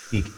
Peak.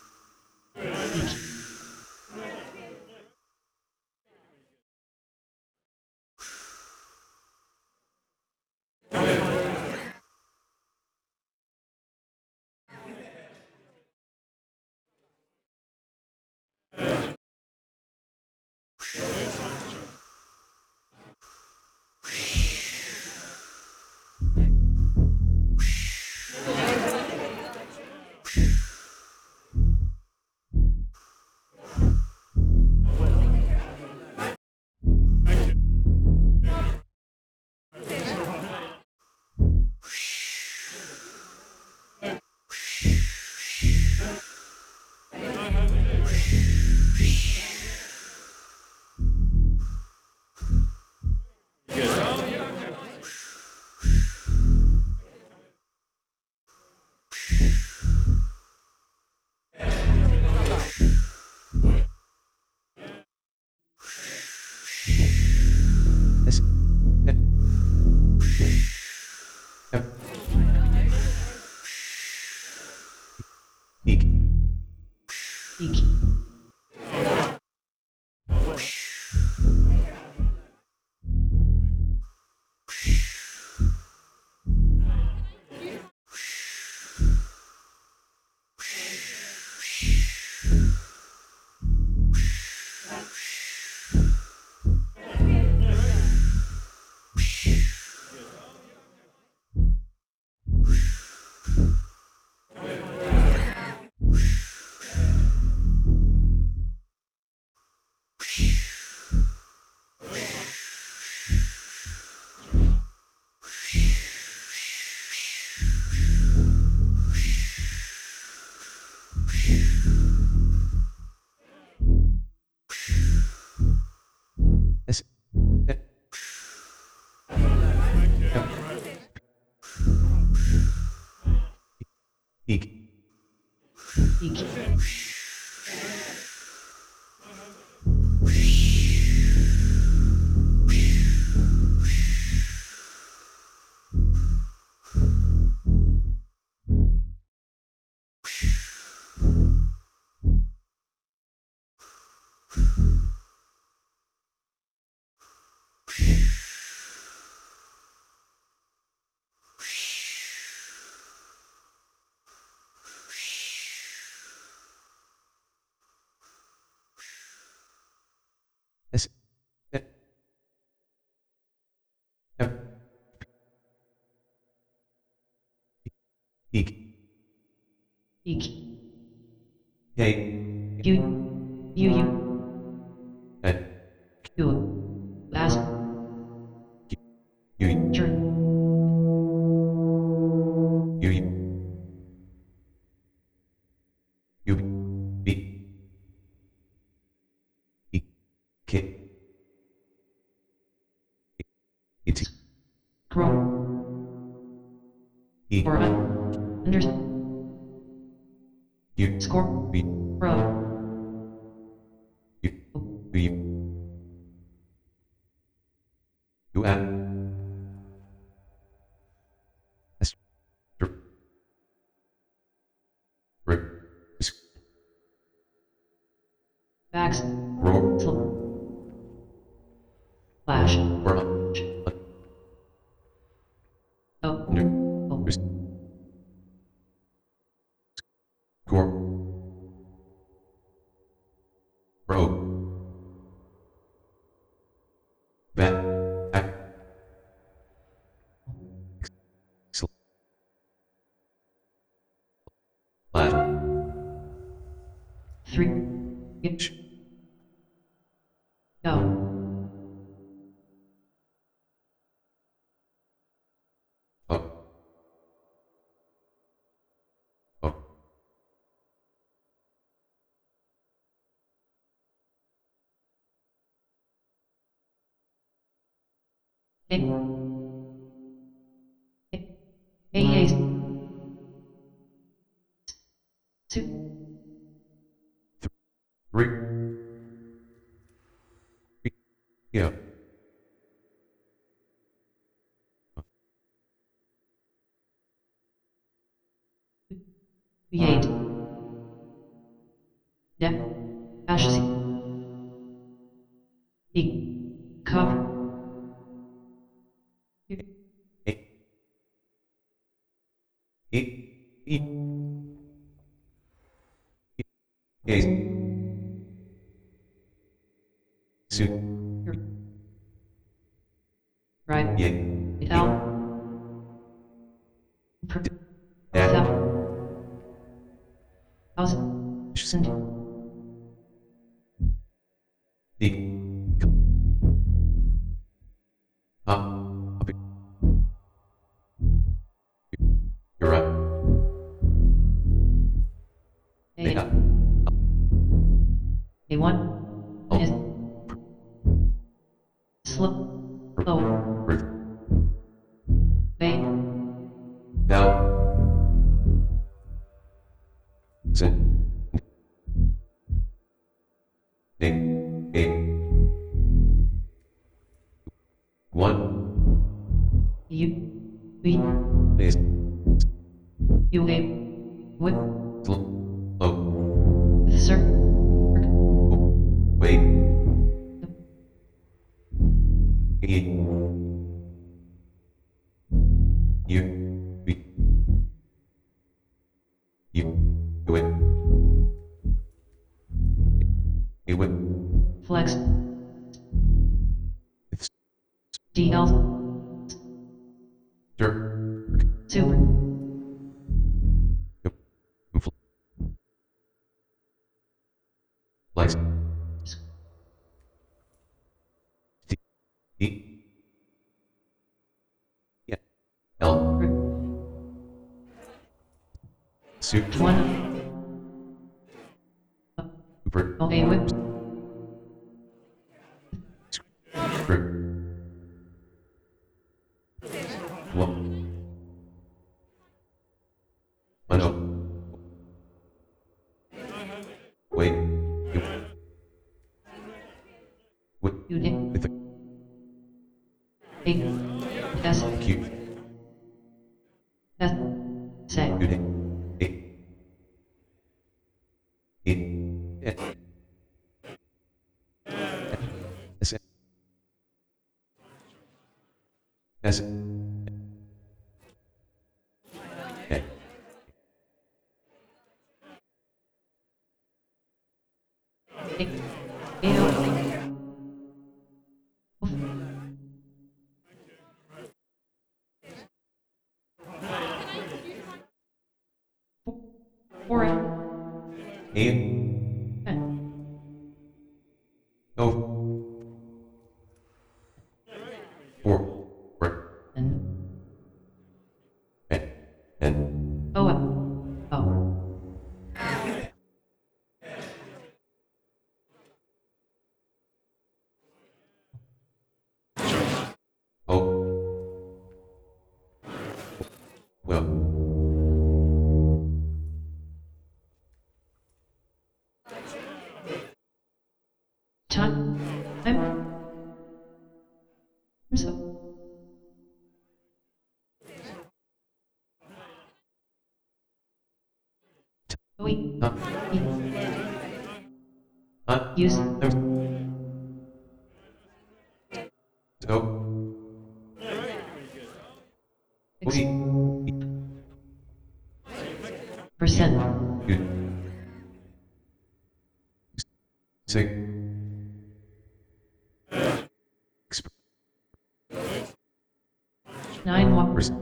This. Peak. Peak. This. Peak. Peak. This. Peak. Peak. K. U. Q. As. U. Turn. U. U. B. E. K. E. T. Scroll. E. Or under. U. Score. B. Row. U. U. U. N. S. R. R. S. Backs. Roar. Flash. Or. Oh. Under. S. Oh. Core. Row. Back. Slash. 3. Go. Up. Up. A. A. Two. Three. Yeah. V8. A. Su. Right. Ye. Out. Da. Thousand. D. Up. You're right. A. Up. A1 Oh. is slow. A. Now. Sin. A. A. One. U. V. Is. U. A. With. Oh. Sir. Wait. E. U. V. U. Wait. You wait. Flex. It's. DL. Sure. Super. Flex. T. E. Yeah. L. Super. One. Super. Okay, with. Super. One. Ano. Wait. You. Wait. U. D. With a A. S. Q. S. Say. U. D. A. E. Yeah. S. S. A. A. A. Four. E. Ten. O. 4. 4. And. N. O. O. O. Well. Time. So. We. Huh? Huh? Use. O. Ex. We. Percent. U. Sig. Exp. 9. Percent.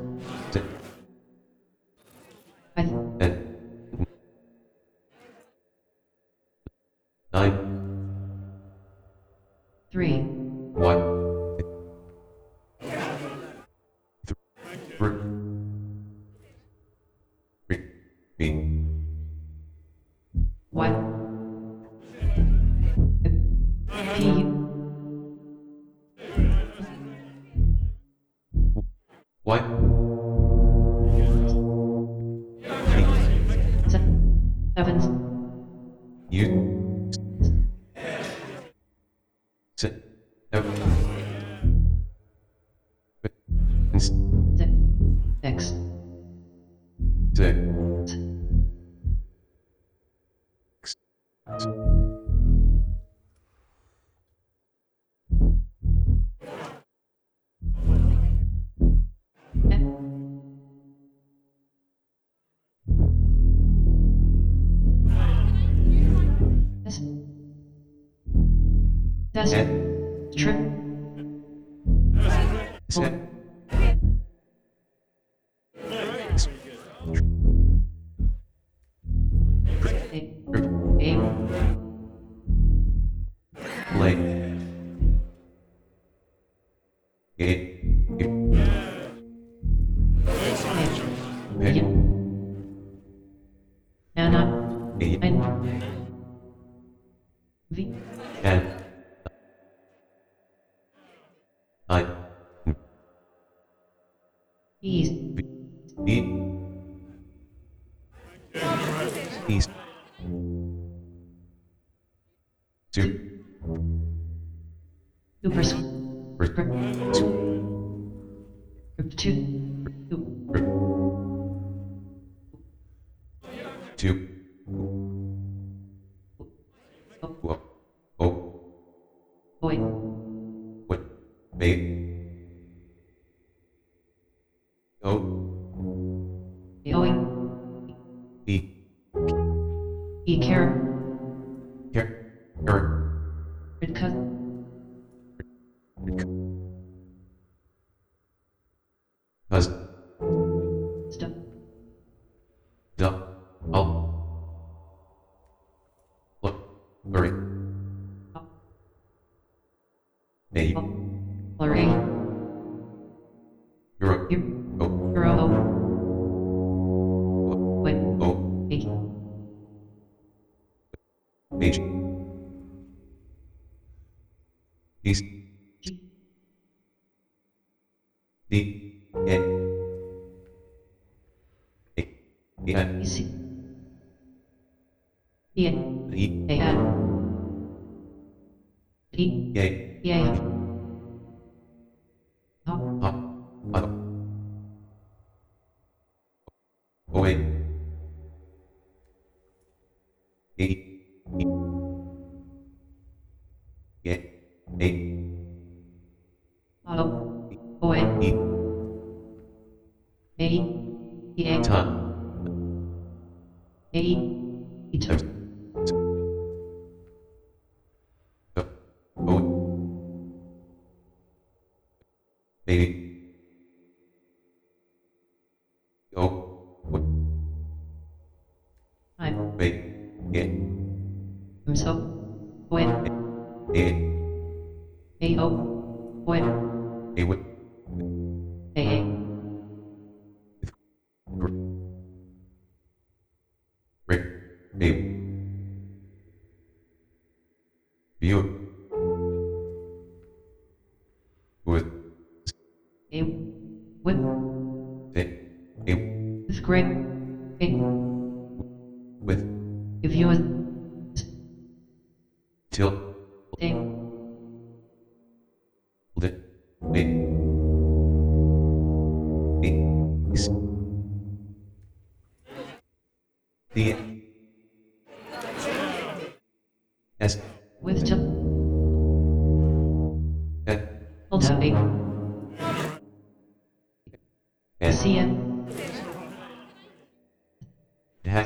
I. N. 9. 3. Y. 3. 3. Y. P. Y. Seven. U. Sit. Six. Test. and Trip. set A. play gate pick Anna. a N. V. and I East. B east two Super. two Group 2. two oh Boy. what babe oh Oe. B E. Care. here Red cut. cause Stuff. the I'll look hurry a Lorry. euro oh Euro. Wait. oh H. H east G. D A A E. C. E. E A. N. D. A E. A. hop hop O A E E A A Auto. Oe. E A. E. A. ton A. E. T. O baby O I'm. wait A So. Oe. A A. O. Oe. A with A. A. Rick A view with A. Whip. A Is great. A. with If you was. till A. lit A A D S With to. N Also A. N C. N. hat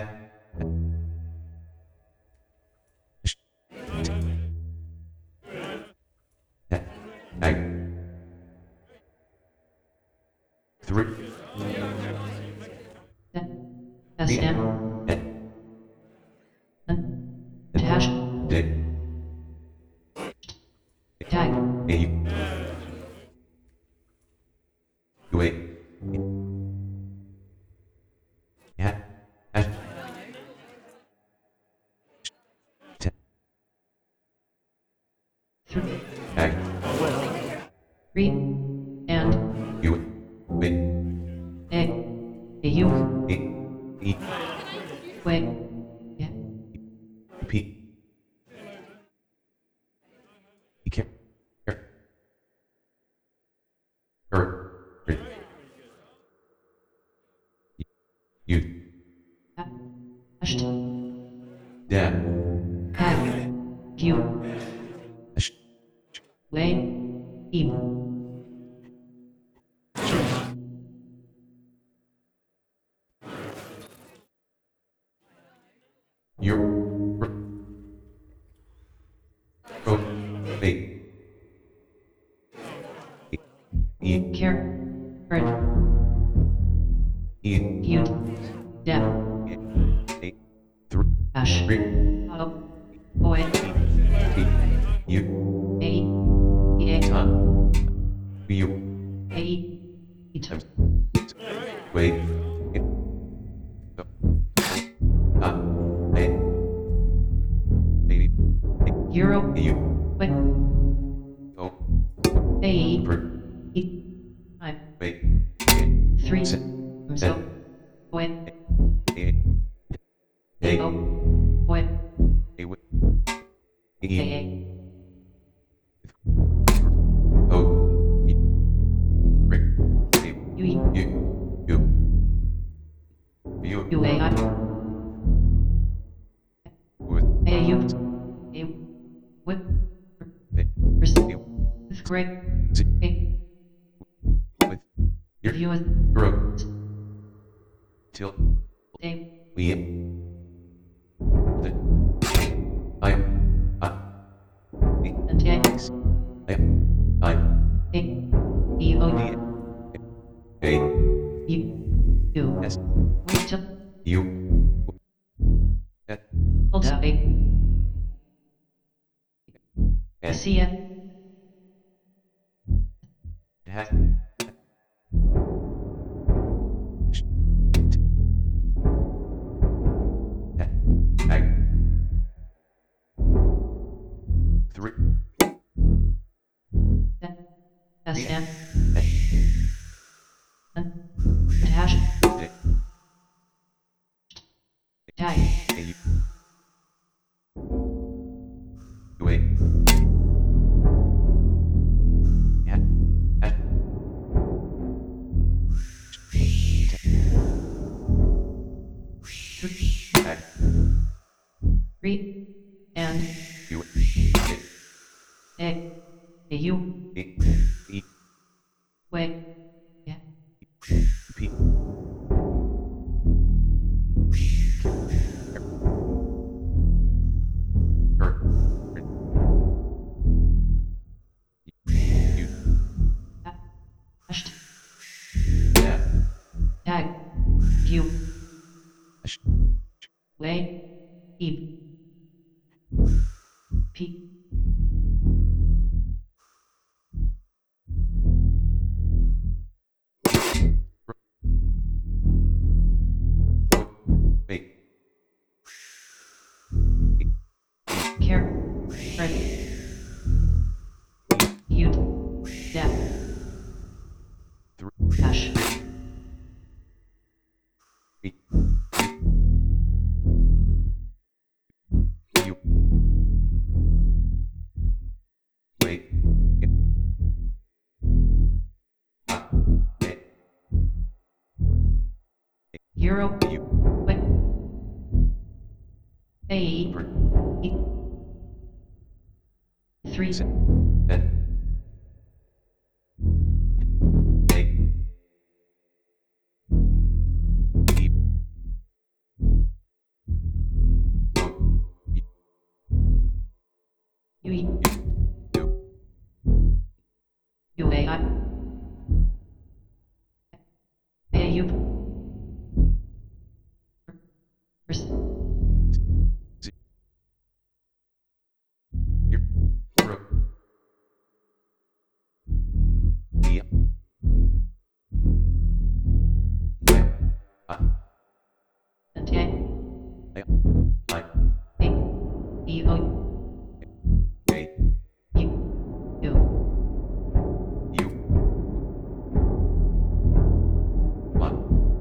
ag 3 S. D N. N N. Dash. D Tag. A U A hat hat T Three. ag Three. And. U A A. A. U. A E Way. Yeah. P E K U Hashed. Dan Tag. Q. Way. E. your Ash. Re. Auto. Boy. T. U. A. E. Ton. U. A. E. M. Wait. A. Baby. Euro. U. Wait. O. A. Per. E. Time. Wait. 3. Sit. So. Boy. A. A. O. Boy. A. A. E. A. O. Rick. U. E. U. U. U. A. I. With. A. U. A. Whip. With great. A. With. Your. U. S. Grow. Till. A. We. The. I. And A. I. A. E. O. D. A. U. U. S. Wait. U. F. Hold up. A. N. C. N. Hat. Ag. 3. S. N. Dash. Tag. Three. And. A. A. U. Wait. Yeah. P. Dashed. Yeah. Tag. U. Way. E. P. Wait. Care. Right. U. Dap. Dash. You. Wait. Euro. You. Wait. A. E. 3. N. A. E. O. U. E. U. U. A. I. A. U. Your. Ro. E. And A. I. I. A. E. O. A. U. U. U. One.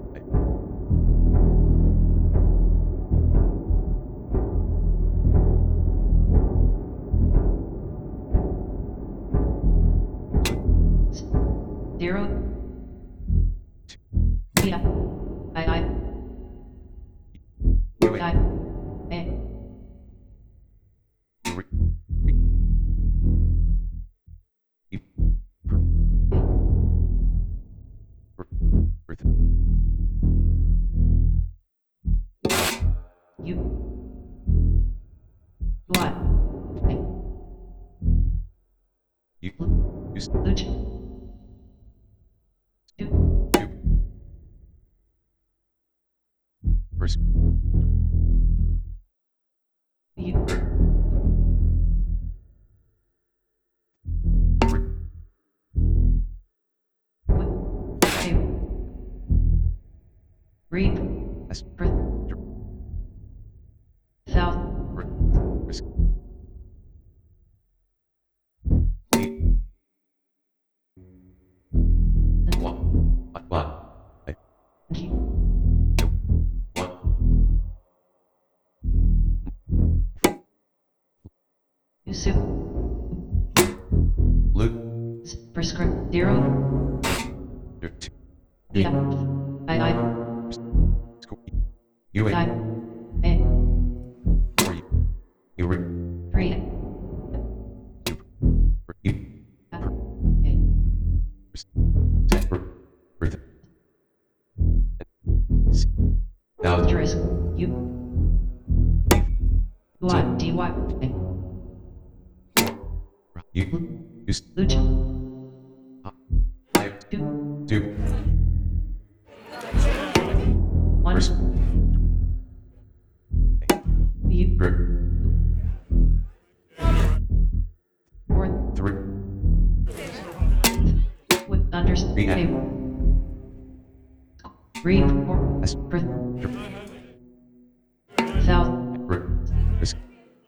Zero. Yeah. I. U. I. A. U. E. U. What? U. Luch. U. U. First. S per, thousand, risk D one one you, one Yusuf, Luke prescript, 0, two yeah, I, school you I, a A, or you were 3, you A, birth thousand asterisk, U, Y, D, Y, A, you use Luch, I 2, two 1, first U, grip 4, three with unders, three A, 3, 4, S per, thousand, grip risk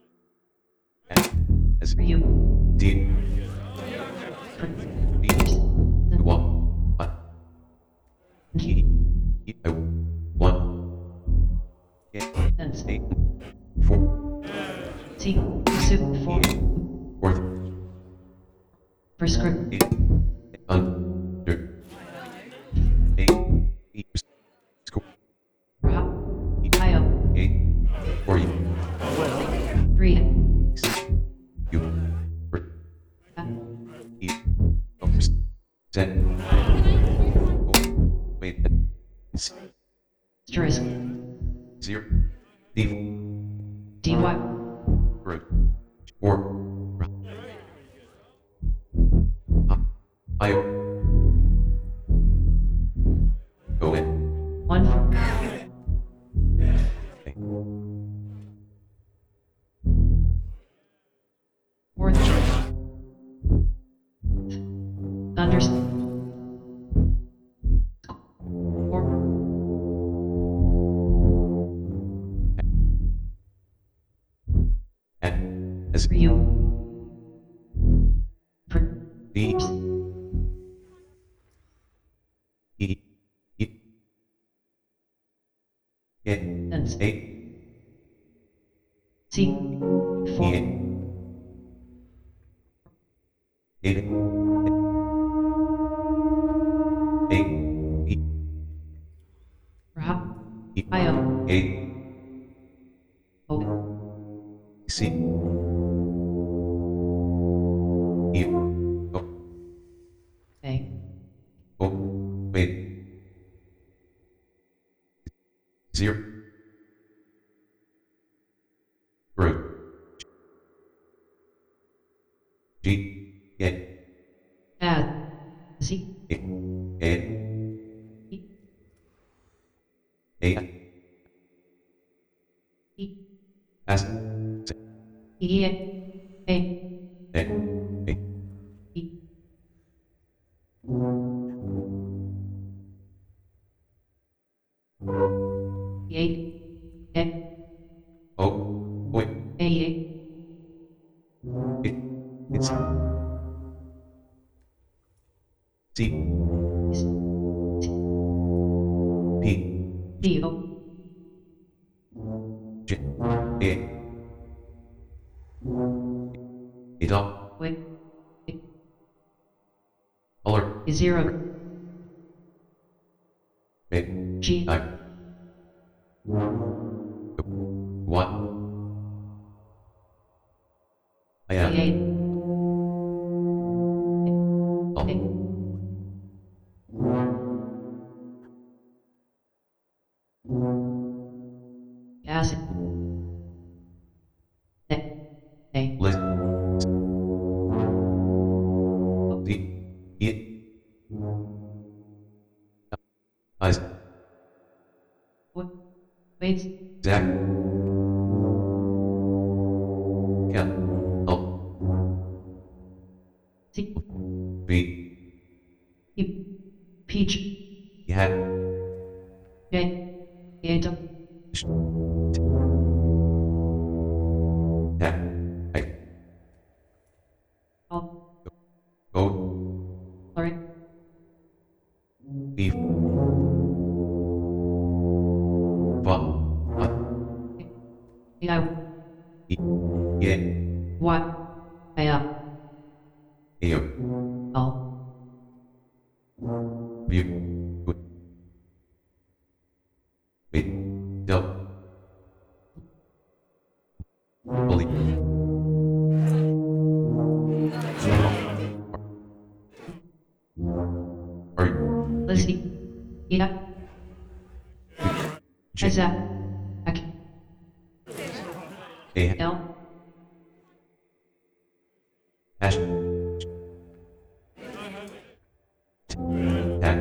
S for you, D per, B one E E O one Hence, eight four T, Yusuf, 4, fourth prescript, eight under eight E school Ra, I, O, eight or you 3, you A, E O ten wait asterisk, zero D D, Y, root four I go in 1, fourth, unders, 4, and as for you, per, D E E Hence, eight T, 4, E eight eight E Ra, E I, O, eight O, C E O A, O wait zero root G A add, Z, A E, A E, S E, A, A E, 8, A, O wait A, it's C is, P D, O, J A it all wait, color 0, G, I one I A, am A, acid, A, list D E eyes weights, Zach Ken L T, B E, Peach, he had J, A, E, yeah, Y, I, eo, L, view, wait, del, fully, are, Lizzie, Ida, J, Isaac, A, L, hash, tag,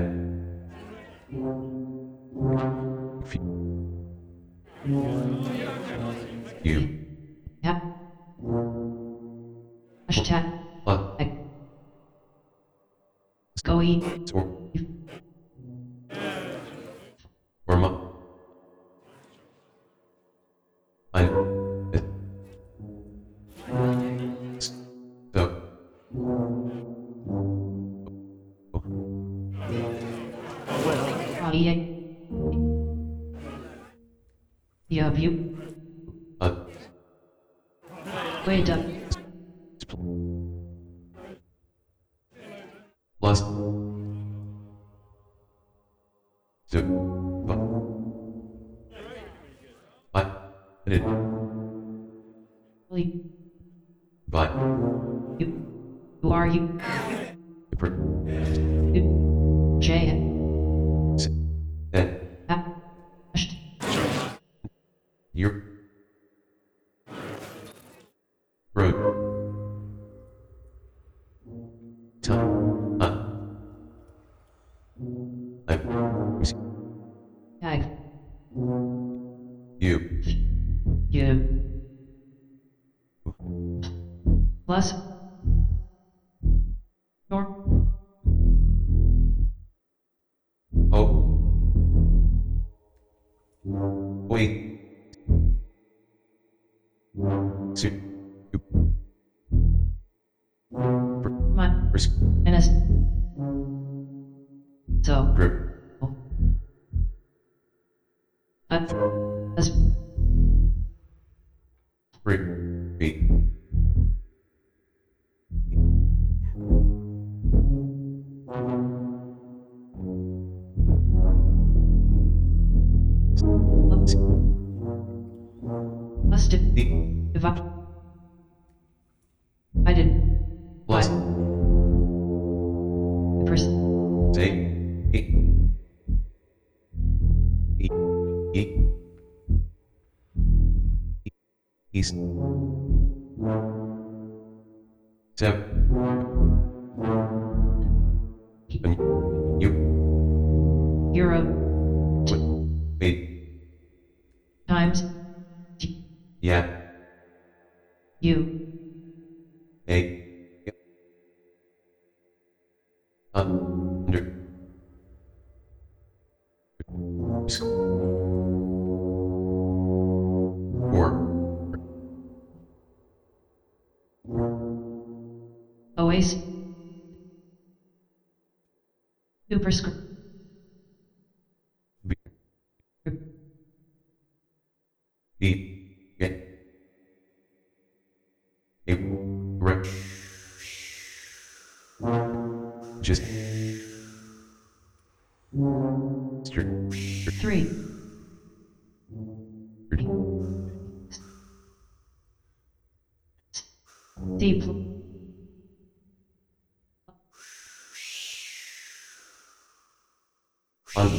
E, you, F, hashtag, plus, go E, or, or, I, so, E, yeah, view, uh, wait up, plus, so, I, it, Lee, by, you, who are you, J, that, hashed, your, road, time, I, tag, you, you, plus, nor, oh, wait, so, you, my, risk, NS, so, grip, as, break, beat, must D, divide, I did, plus, person, say, E, E, E, East, 7, and you, Euro, wait, times, yeah, U, A, under, or, Oasis, superscript, B, E, yeah, A, right, just, straight, 3, D, on,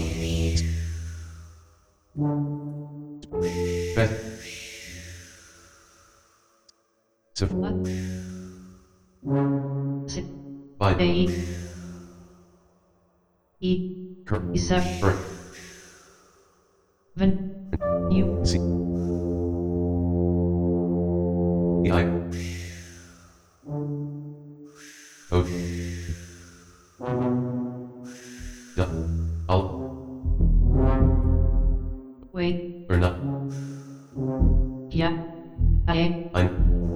best, so, by, A, E, current, E7, current, U, C, E, I, O, D, I'll, wait, or not, yeah, I, I'm,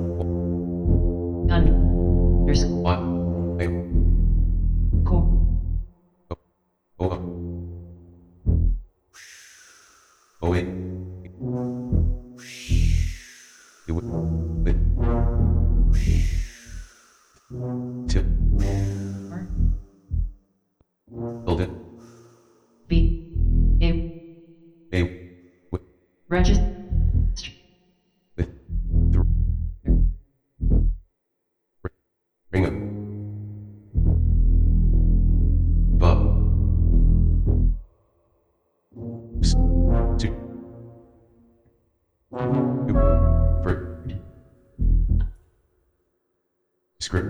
underscore, what, I, core, O, O, wait, You with tip R hold it B A a with register with the ring up Bob two for script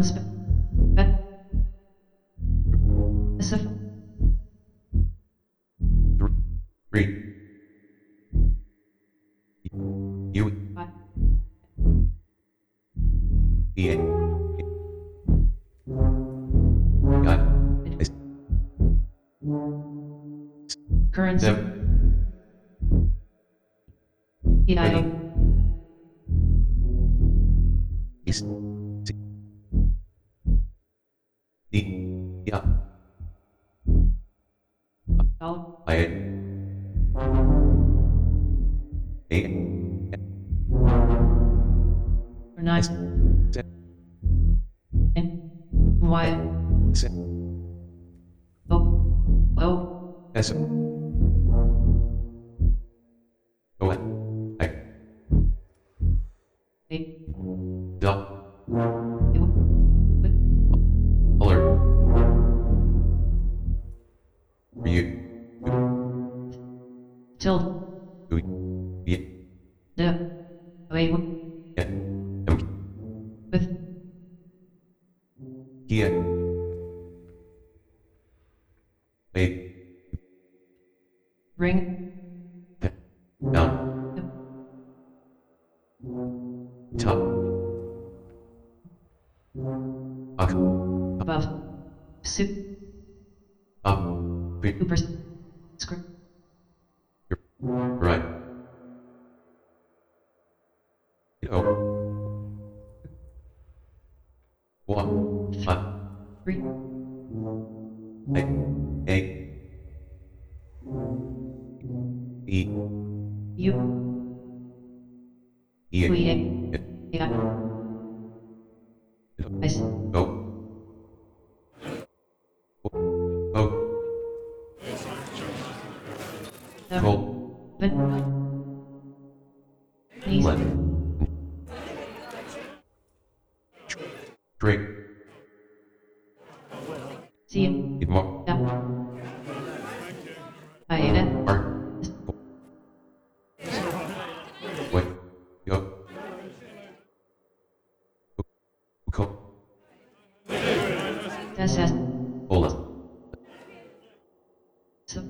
unspecified three you EA got currency them EIO is D yeah dollar I A or nine S and Y S O O S O I A dot U with alert for you tilde yeah the away yeah with here A ring down top up above up big super script right oh one five 3 A A E U E V A I S O O cold please let drink see eat more I N art wait go cold S S hold so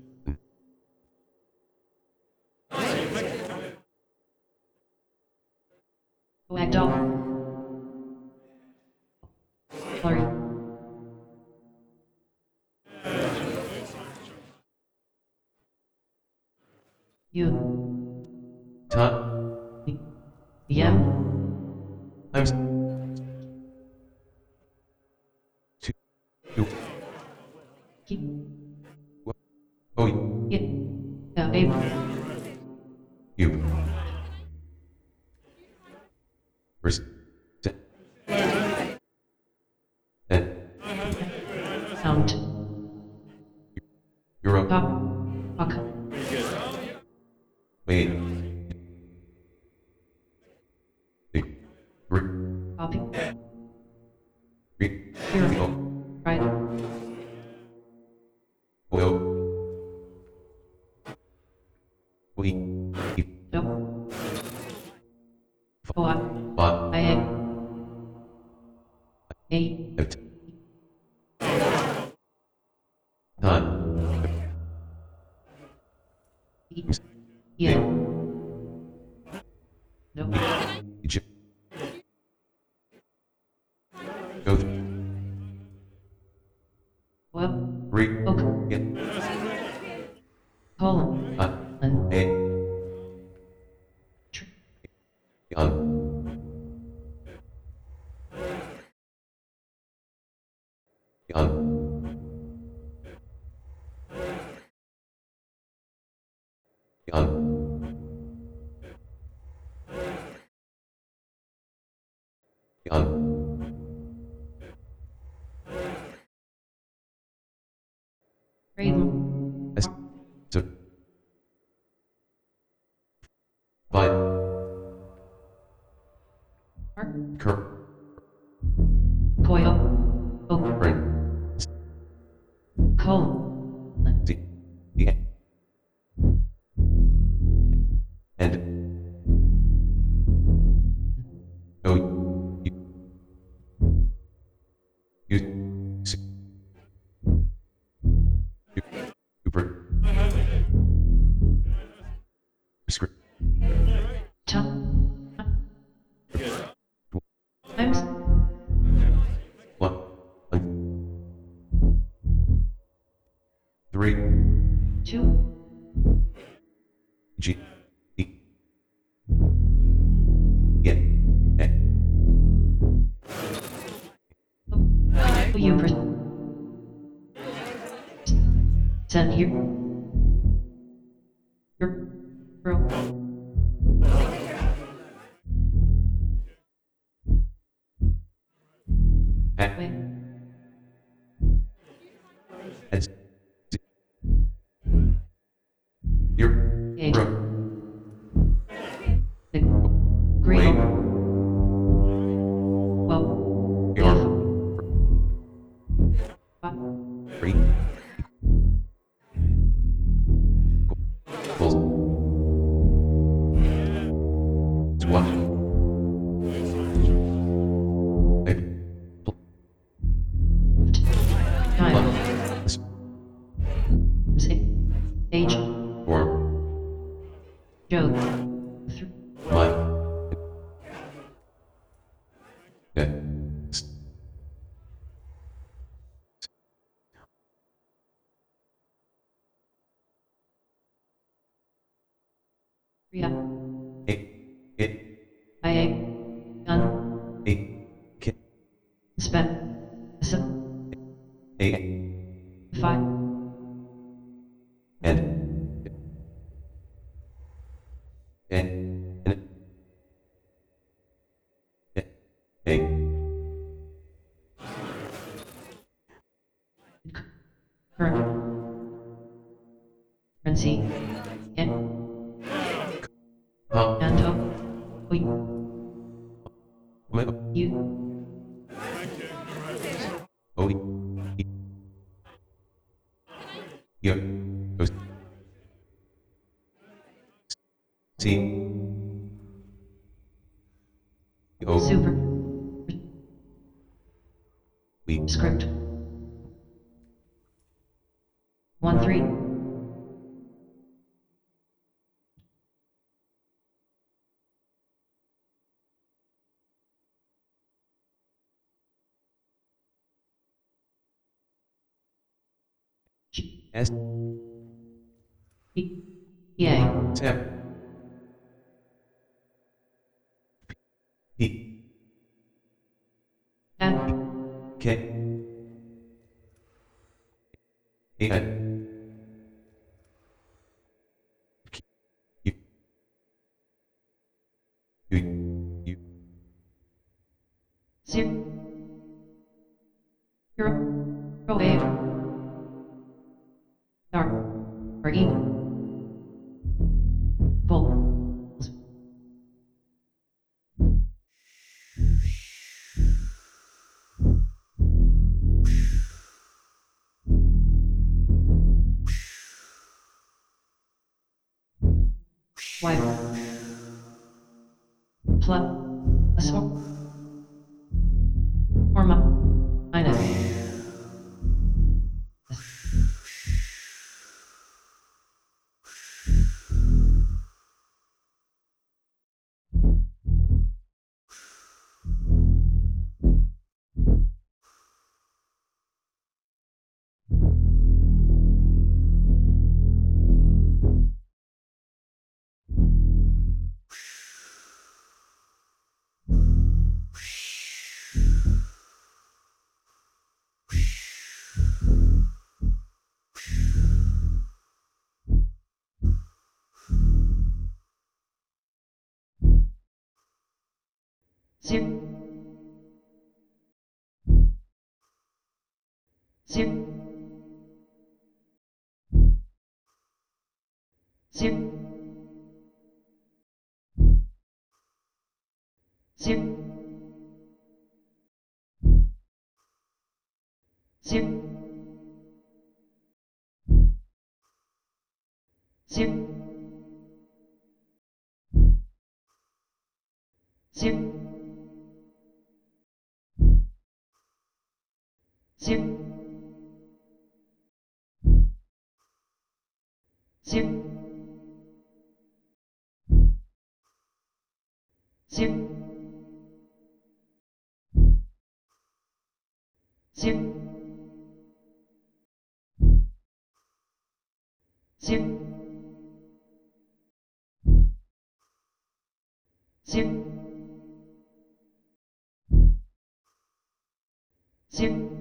wag dollar sorry U time VM times two keep oh it A you first then count euro top fuck wait big copy three here oh right oil we no O I but I A time E yeah no Egypt go well three oak get colon and a on on on on, Raven. S, so, by, Mark. cur, Coil. Oak. brain, Colon. Z, E, and, O, U, U, S, U, Uber, script, Time. Times. one, 3, 2. G, E, E, A, You send here. Your girl. A, Wait. S, Z, your, Eight. bro, The green. wait, Well. your, What? 3, equals, 1, Time. S, Six. Age. 4, Joe. my, S, Ria. 8, 8, IA. Gun. 8, K, Spec. Sub. 8, 5. and, and, A, Currency. And. ha, Anto. well, You. O, E, yo, O, C, O, Super. we, Script. 1 3. S, EA. Tab, P, At. K, A, U, U, Zero. Hero. A. Dark. Or E. Bull. White. Plus. Forma. Minus. Zero. zero, zero, zero, zero, zero, zero, zero, zero, zero, zero, zero, zero, zero,